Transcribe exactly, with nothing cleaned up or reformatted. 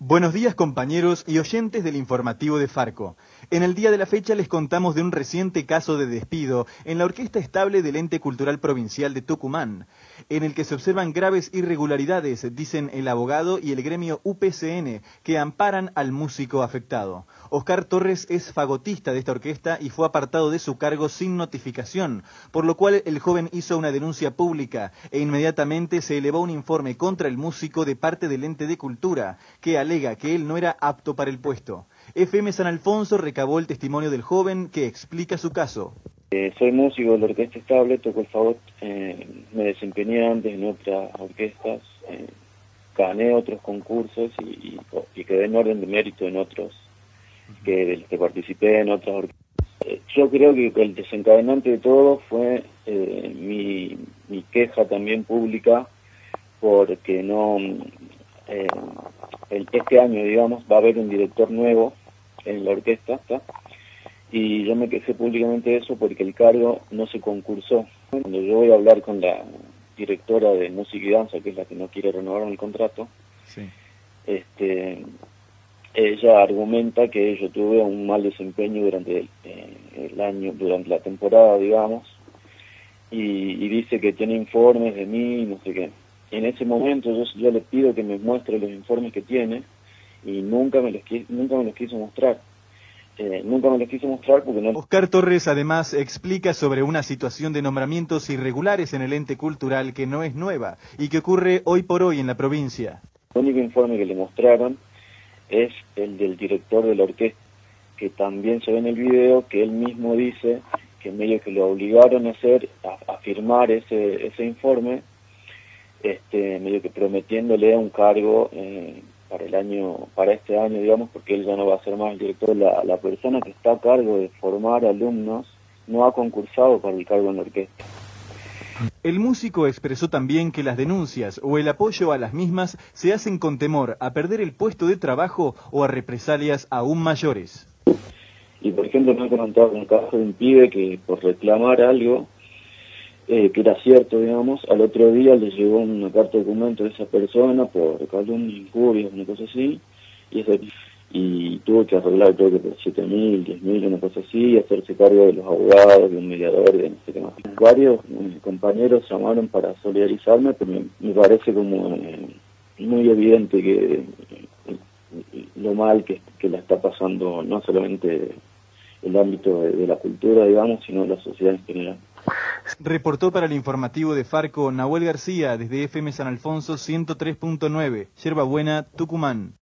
Buenos días, compañeros y oyentes del informativo de Farco. En el día de la fecha les contamos de un reciente caso de despido en la Orquesta Estable del Ente Cultural Provincial de Tucumán, en el que se observan graves irregularidades, dicen el abogado y el gremio U P C N, que amparan al músico afectado. Oscar Torres es fagotista de esta orquesta y fue apartado de su cargo sin notificación, por lo cual el joven hizo una denuncia pública e inmediatamente se elevó un informe contra el músico de parte del Ente de Cultura, que alega que él no era apto para el puesto. F M San Alfonso recabó el testimonio del joven que explica su caso. Eh, soy músico de la Orquesta Estable, toco el fagot, eh, me desempeñé antes en otras orquestas, eh, gané otros concursos y, y, y quedé en orden de mérito en otros, que, que participé en otras orquestas. Eh, yo creo que el desencadenante de todo fue eh, mi, mi queja también pública, porque no... Eh, el, este año, digamos, va a haber un director nuevo en la orquesta, ¿está? Y yo me quejé públicamente de eso porque el cargo no se concursó. Cuando yo voy a hablar con la directora de música y danza, que es la que no quiere renovar el contrato, sí. este, ella argumenta que yo tuve un mal desempeño durante el, eh, el año, durante la temporada, digamos, y, y dice que tiene informes de mí, no sé qué. En ese momento yo, yo le pido que me muestre los informes que tiene y nunca me los, nunca me los quiso mostrar. Eh, nunca me los quiso mostrar porque no... Oscar Torres además explica sobre una situación de nombramientos irregulares en el ente cultural que no es nueva y que ocurre hoy por hoy en la provincia. El único informe que le mostraron es el del director de la orquesta, que también se ve en el video, que él mismo dice que medio que lo obligaron a hacer, a, a firmar ese, ese informe, este, medio que prometiéndole un cargo eh, para el año, para este año, digamos, porque él ya no va a ser más el director. La, la persona que está a cargo de formar alumnos no ha concursado para el cargo en la orquesta. El músico expresó también que las denuncias o el apoyo a las mismas se hacen con temor a perder el puesto de trabajo o a represalias aún mayores. Y por ejemplo me he comentado un caso de un pibe que por reclamar algo, Eh, que era cierto, digamos, al otro día le llegó una carta de documento de esa persona por calumnia, injurias, una cosa así, y, ese, y tuvo que arreglar, creo que por siete mil, diez mil, una cosa así, y hacerse cargo de los abogados, de un mediador, de no sé qué más. Varios eh, compañeros llamaron para solidarizarme, pero me, me parece como eh, muy evidente que eh, lo mal que, que la está pasando, no solamente el ámbito de, de la cultura, digamos, sino la sociedad en general. Reportó para el informativo de Farco Nahuel García desde F M San Alfonso ciento tres punto nueve, Yerba Buena, Tucumán.